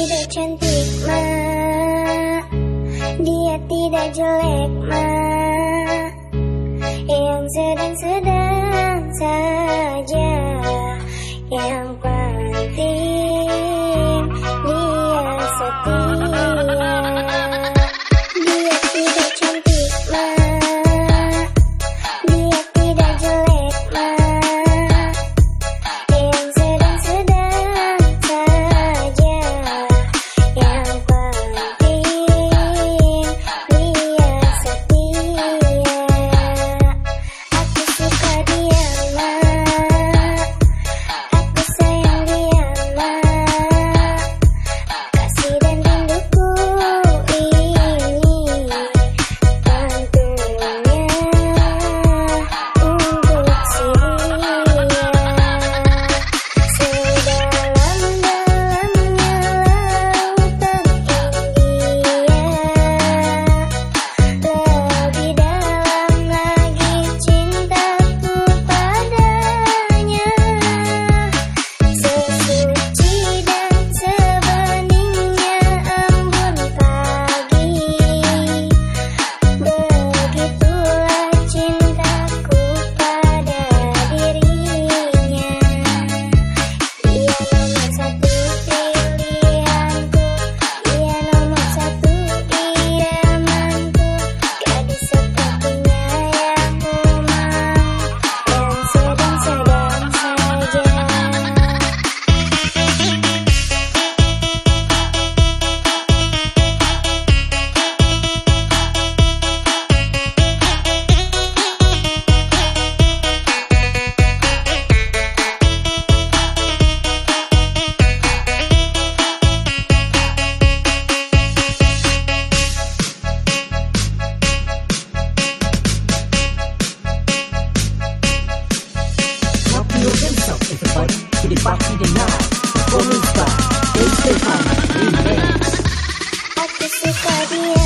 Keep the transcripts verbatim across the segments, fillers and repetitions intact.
tidak cantik ma, dia tidak jelek ma, yang sedang-sedang saja. Yang penting dia setia. Dia tidak cantik ma, dia tidak jelek ma, yang sedang-sedang saja. Yang penting dia setia. Aku suka dia ma, aku sayang dia ma, kasih dan rinduku ini tentunya untuk Siria. Sedalam-dalamnya lautan India, lebih dalam lagi cintaku padanya. Sesuci dan sebandingnya embun pagi, begitulah cintaku pada dirinya. Dia nomor satu pilihanku, dia nomor satu idamanku, gadis sepertinya yang ku mau, yang sedang-sedang saja. Clap your hands up everybody to the party tonight. Performance by Dave Stefan Remix. Aku suka dia.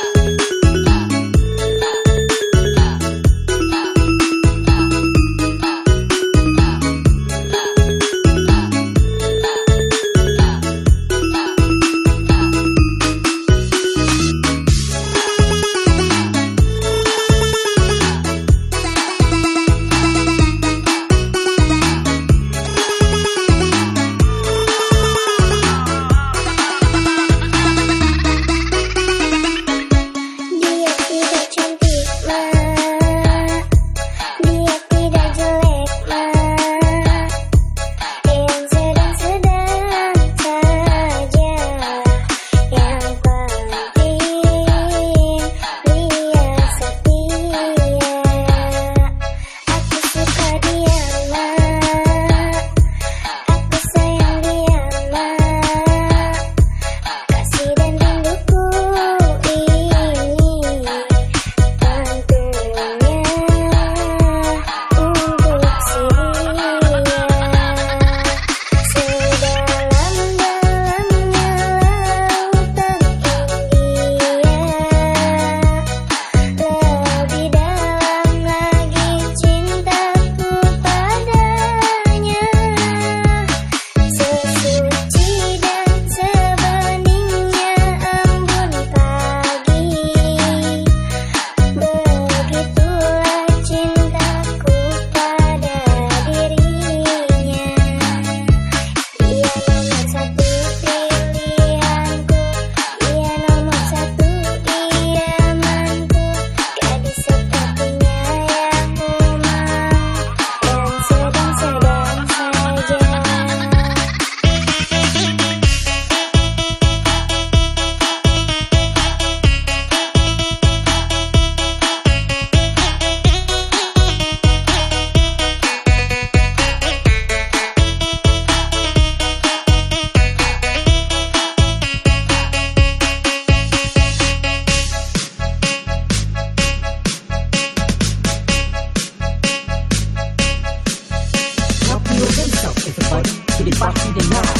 Dia tidak cantik ma, dia tidak jelek ma, yang sedang-sedang saja. Yang penting dia setia. Aku suka dia ma, aku sayang dia ma, kasih dan rinduku ini tentunya untuk Siria. Sedalam-dalamnya lautan India, lebih dalam lagi cintaku padanya. Sesuci dan sebandingnya embun pagi, begitulah cintaku pada dirinya. Dia nomor satu pilihanku, dia nomor satu idamanku, gadis sepertinya yang ku mau, yang sedang-sedang saja. Clap your hands up everybody to the party tonight.